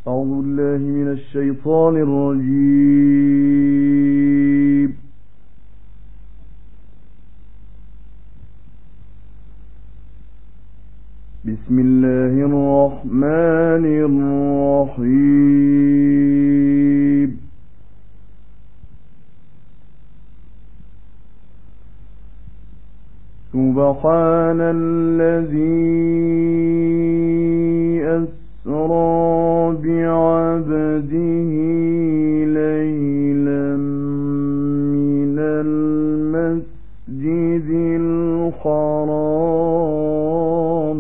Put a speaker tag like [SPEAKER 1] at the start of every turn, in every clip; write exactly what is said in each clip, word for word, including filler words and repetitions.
[SPEAKER 1] أعوذ بالله من الشيطان الرجيم. بسم الله الرحمن الرحيم. سبحان الذي أسرى بعبده ليلا من المسجد الحرام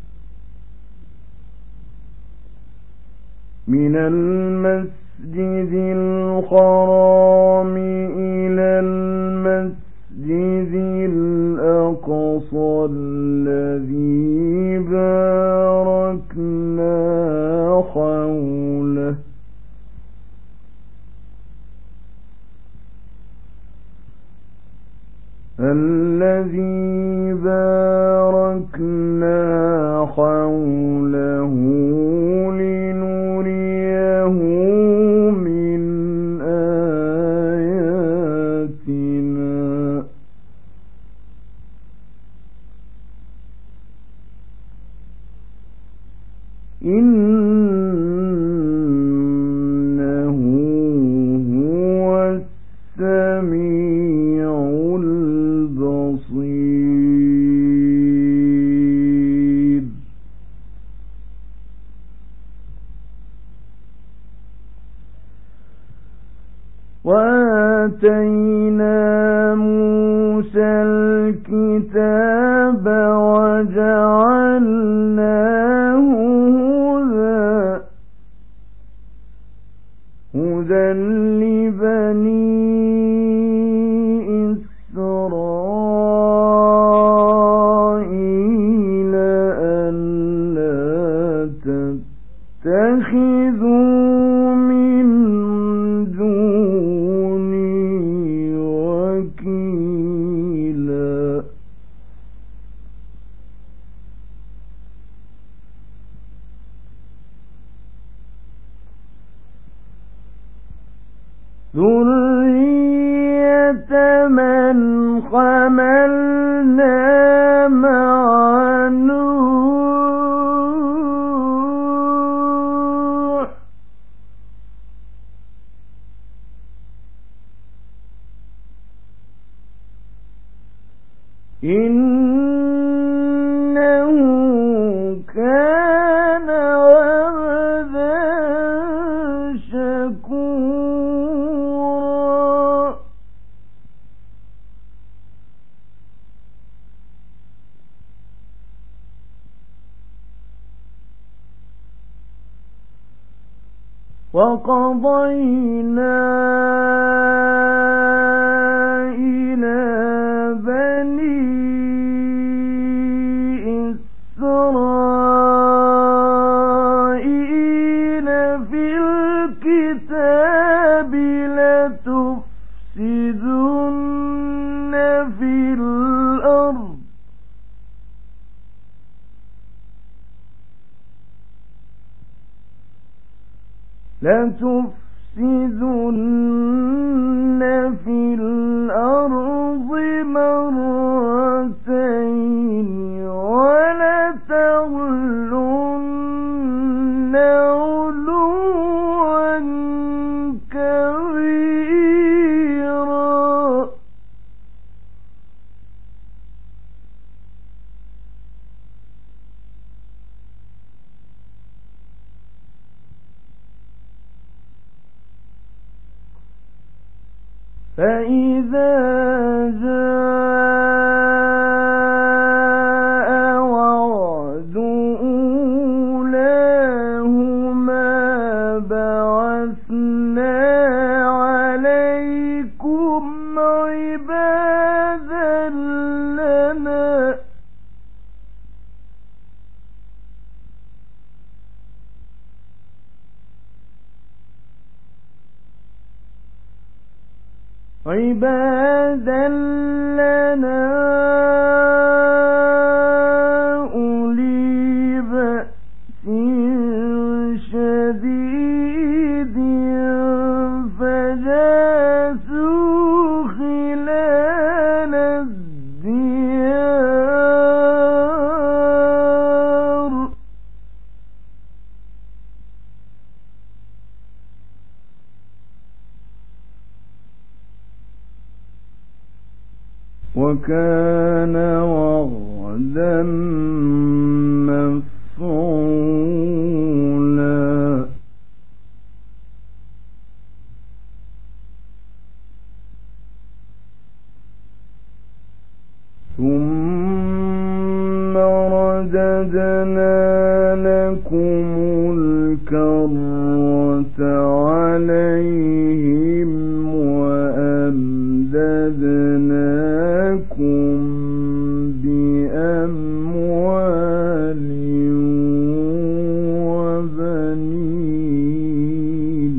[SPEAKER 1] من المسجد الحرام إلى المسجد الأقصى الذي باركنا حوله الذي باركنا حوله لنريه من آياتنا إنه هو السميع البصير. وآتينا موسى الكتاب وجعلناه هدى لبني إسرائيل ألا تتخذوا من دوني وكيلا. ذرية من حملنا مع نوح إنه كان وعدا شكورا. وقضينا إلى بني إسرائيل في الكتاب لتفسدن في الأرض لتفسدن في الأرض مرتين ولتعلن علوا كبيرا. فإذا جاء وعد أولاهما بعثنا عليكم عبادا لنا عبادا لنا أولي بأس شديد وكان وعدا مفعولا ثم رددنا لكم الكرة عليهم وأمددناكم بأموال وبنين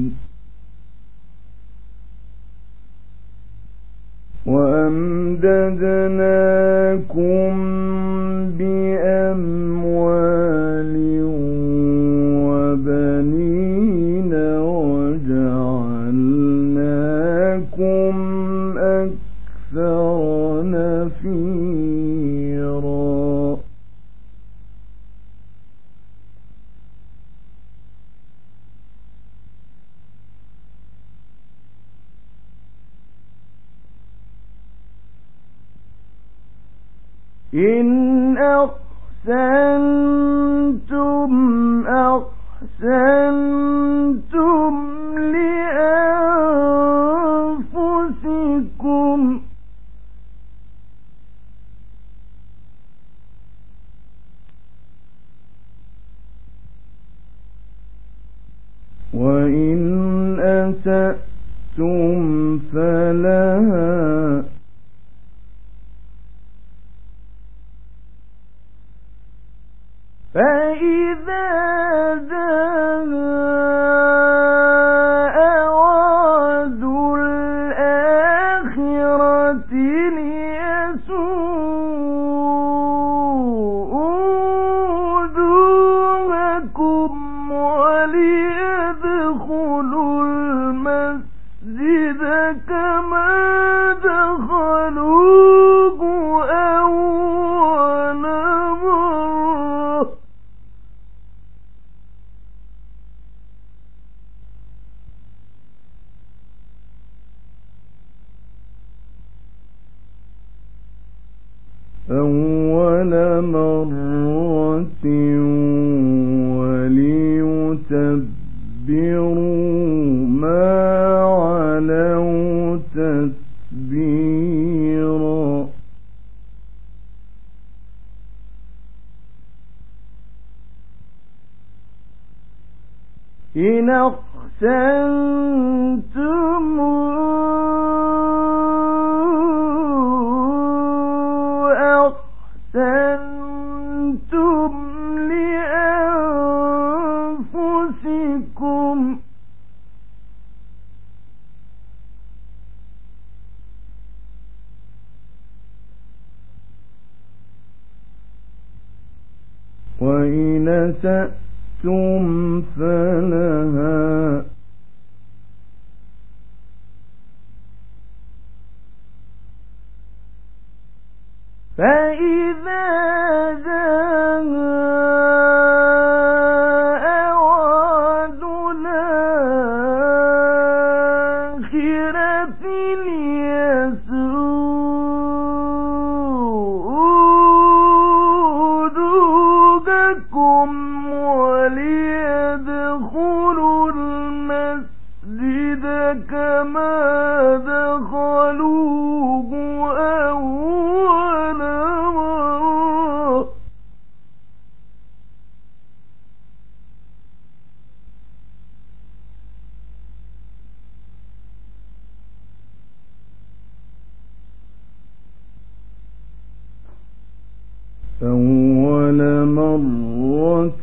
[SPEAKER 1] وأمددناكم بأموال وبنين وجعلناكم أكثر نفيرا إن أحسنتم أحسنتم لأنفسكم وإن أسأتم فلها فإذا جاء وعد الآخرة ليسوءوا وجوهكم وليدخلوا المسجد كما دخلوه أول مرة أول مرة وليتبروا ما علوا تتبيرا إن أحسنتم أحسنتم لأنفسكم وإن أسأتم فلها فإذا جاء وعد الآخرة ليسوءوا وجوهكم وليدخلوا المسجد كما دخلوه أول مرة أول مرة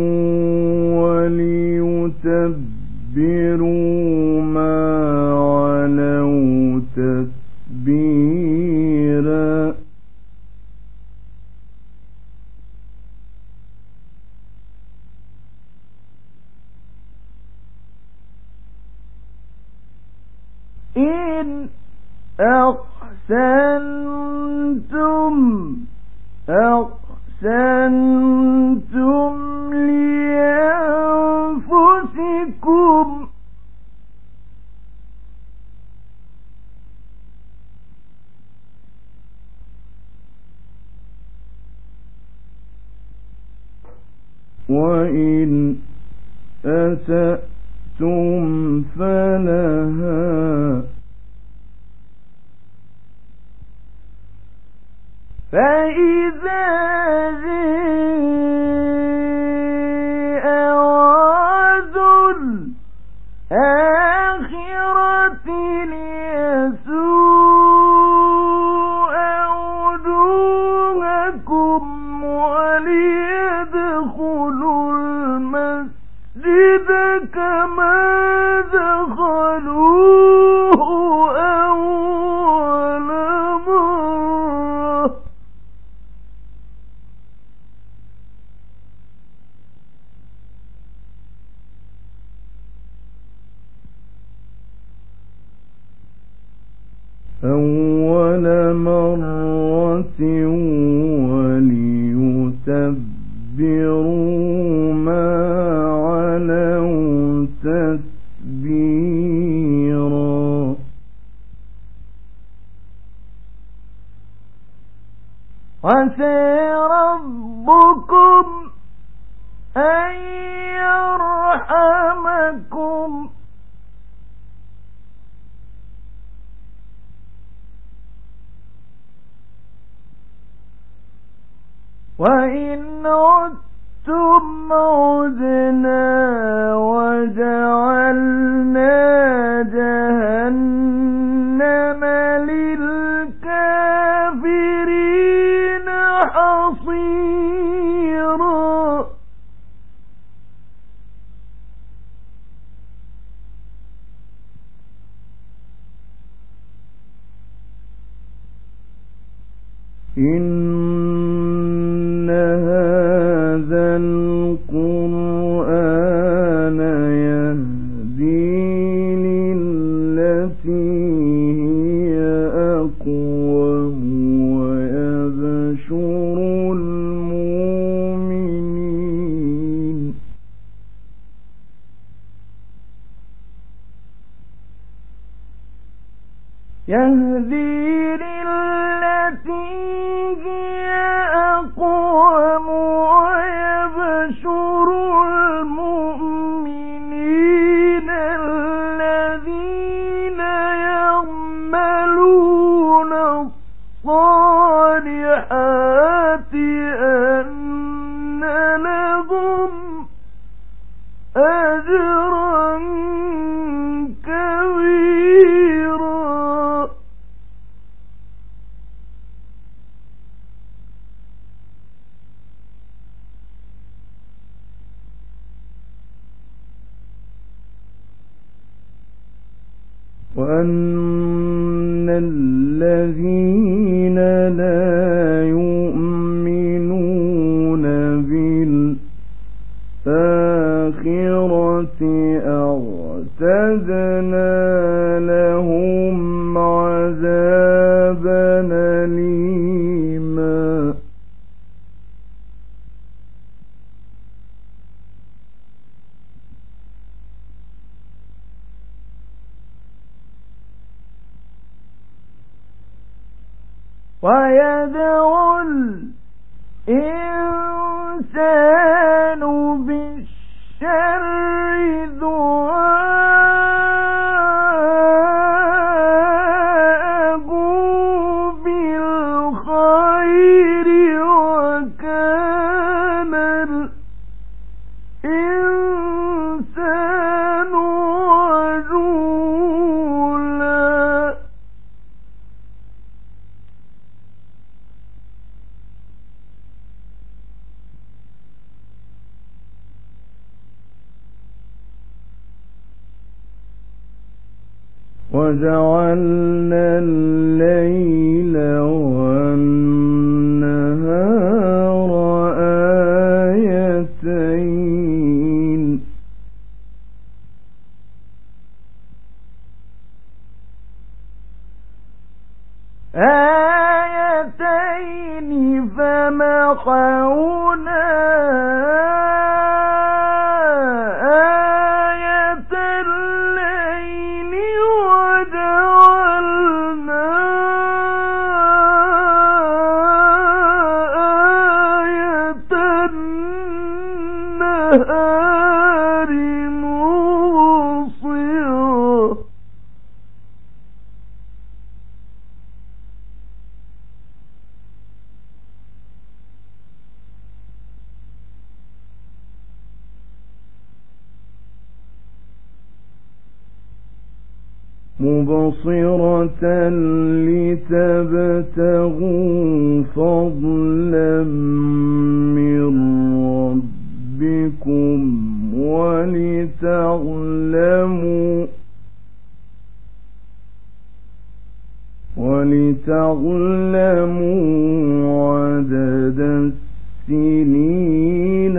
[SPEAKER 1] وليتبروا ما علوا تتبيرا إن أحسنتم أحسنتم لأنفسكم وإن أسأتم فلها فإذا جاء وعد الآخرة ليسوء وجوهكم وليدخلوا المسجد كما دخلوه أول مرة أول مرة وليتبروا ما علوا تتبيرا عسى ربكم أن يرحمكم وإن عدتم عدنا وجعلنا جهنم للكافرين حصيرا إن هذا القرآن يهدي للتي هي أقوم ويبشر المؤمنين يهدي للتي هي أقوم ويبشر المؤمنين الذين يعملون الصالحات أن لهم أجرا كبيرا وأن الذين لا يؤمنون بالآخرة أعتدنا لهم عذابا أليما ويدعو الإنسان بالشر دعاءه بالخير وكان الإنسان عجولا وجعلنا الليل والنهار آيتين آيتين فمحونا آية الليل وجعلنا النهار مبصرة مبصرة لتبتغوا فضلا من ربكم ولتعلموا ولتعلموا عدد السنين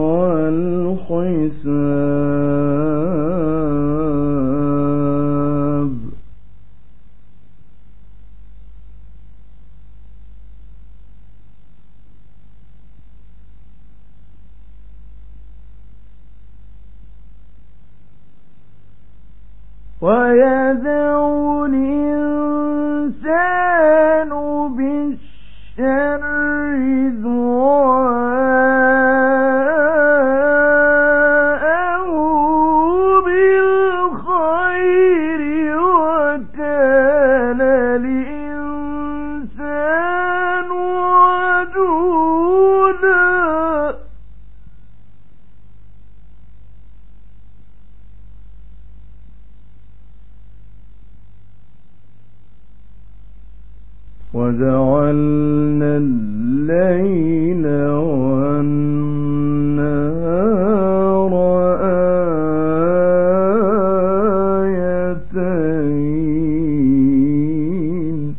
[SPEAKER 1] والحساب ويدعو الإنسان بالشر دعاءه بالخير وكان الإنسان عجولا وجعلنا الليل والنهار آيتين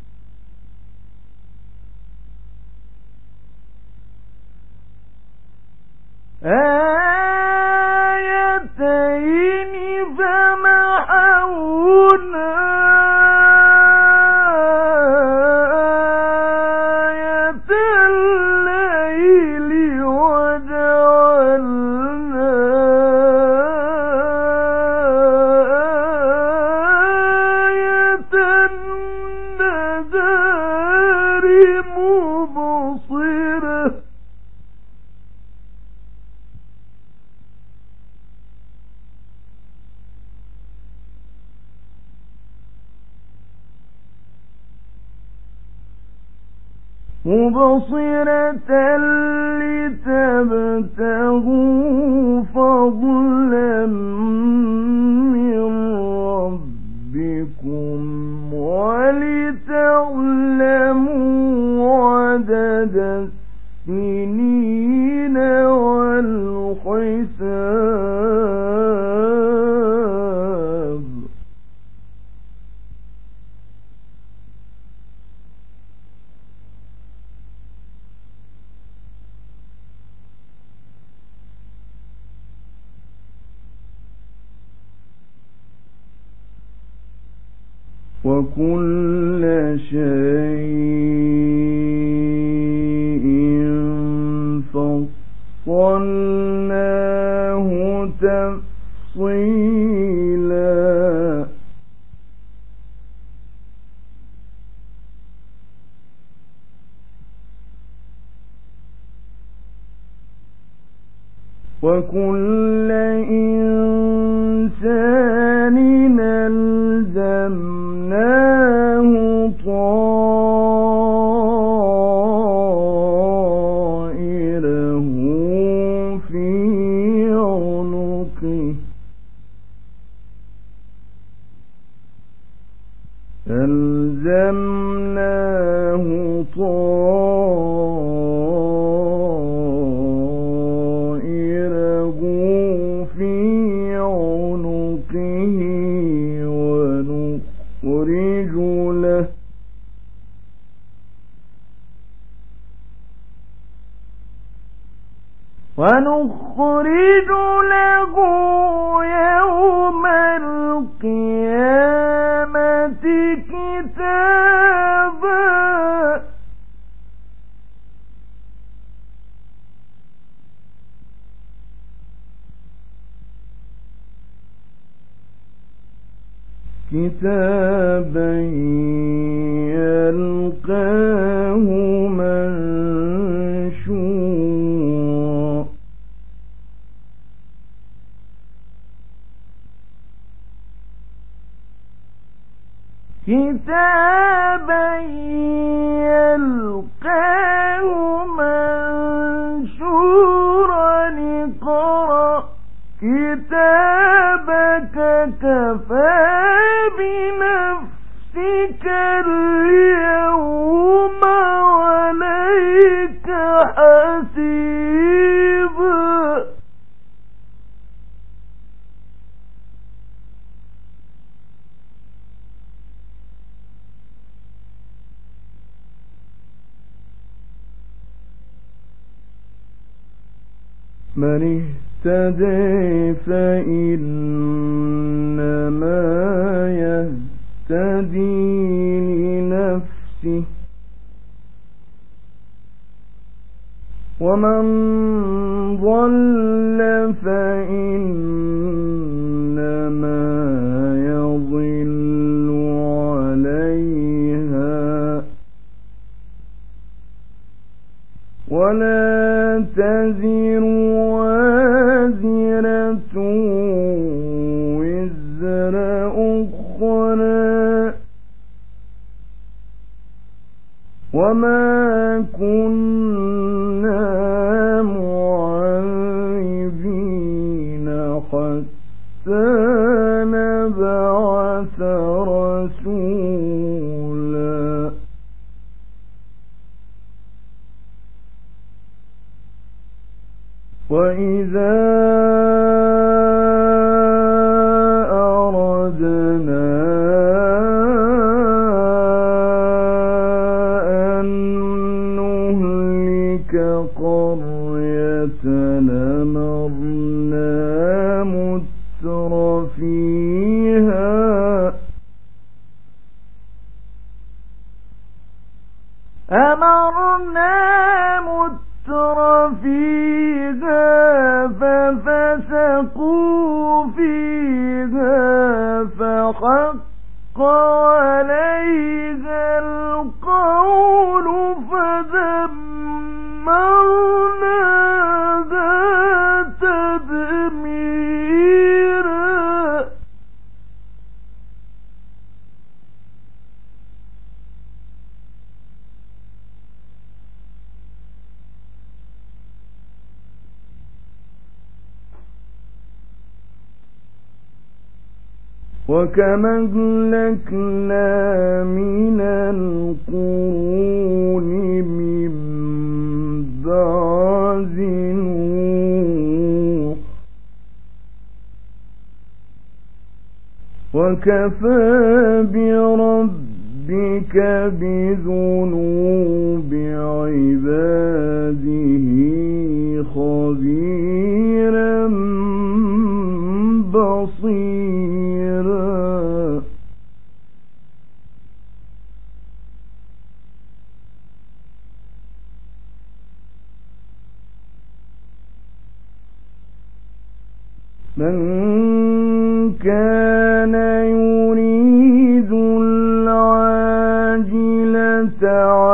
[SPEAKER 1] آيتين فمحونا مبصرة لتبتغوا فضلا من ربكم ولتعلموا عدد السنين والحساب وكل شيء فصلناه تفصيلا وكل إنسان ألزمناه طائره في عنقه ألزمناه طائره في عنقه ونخرج له ونخرج له يوم القيامة كتابا كتابا يلقاه منشورا كتابا يلقاه منشورا اقرأ كتابك كفى بنفسك اليوم عليك حسيبا. من اهتدي فإنما يهتدي لنفسه ومن ضل فإنما يضل عليها ولا تزر وازرة وزر أخرى وما كنا معذبين حتى نبعث رسولا. وإذا أردنا أن نهلك قرية أمرنا متر فيها أمرنا متر فيها ففسقوا فيها فحق عليها القول فدمرناها تدميرا. وكم أهلكنا من القرون من بعد نوح وكفى بربك بذنوب عباده خبيرا بصيرا. من كان يريد العاجلة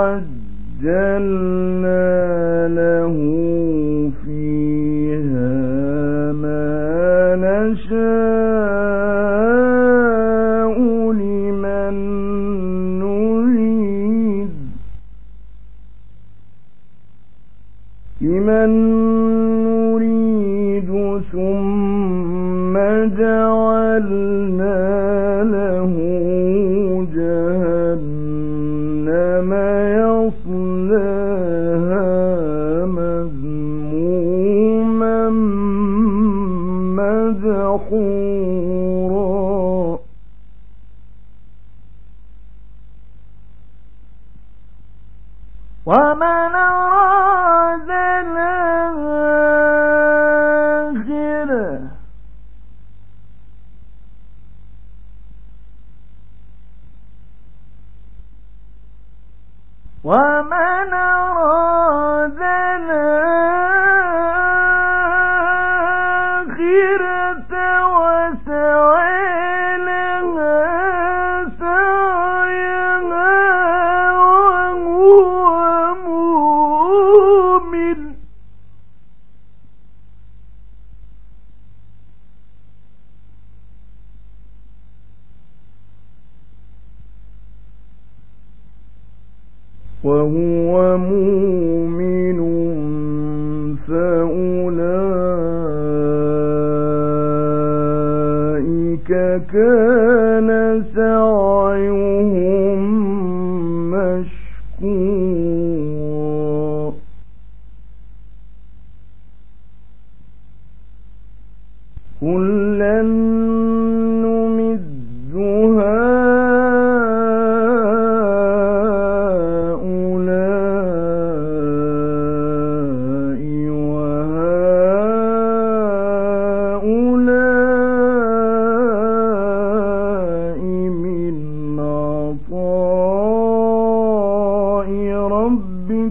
[SPEAKER 1] عجلنا له فيها ما نشاء لمن نريد لمن نريد ثم جعلنا له جهنم يصلاها مذموما مدحورا. ومن أراد الآخرة ومن أراد الآخرة وسعى لها سعيها وهو مؤمن وهو مؤمن فأولئك كان سعيهم مشكورا كلا نمد هؤلاء وهؤلاء من عطاء ربك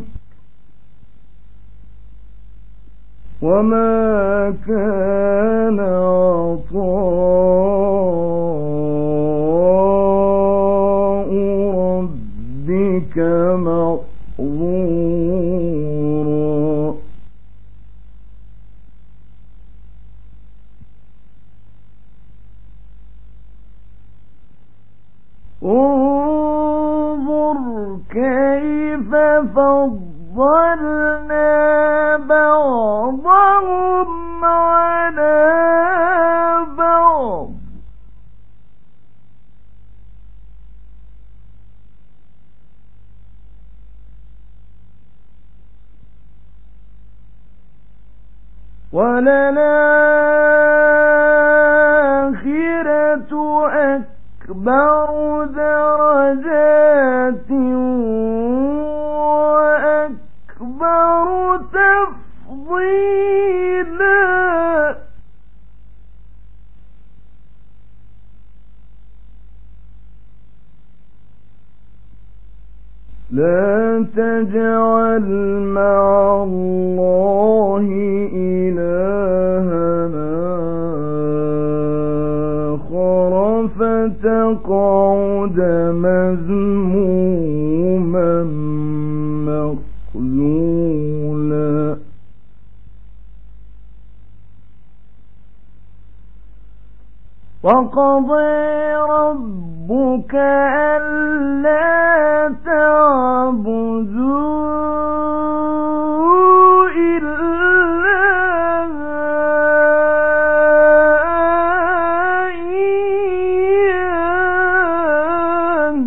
[SPEAKER 1] وما كان عطاء ربك محظورا انظر كيف فضلنا بعضهم على بعض وللآخرة أكبر درجات وأكبر تفضيلا لا تجعل مع الله إلهنا آخر فتقعد مذموما مخذولا وقضى ربك ألا تعبدوا إلا إياه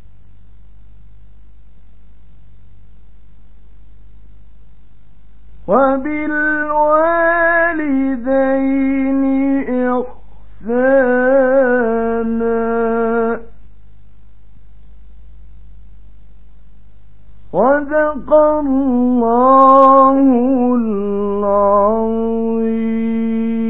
[SPEAKER 1] وبالوالدين إحسانا صدق الله العظيم.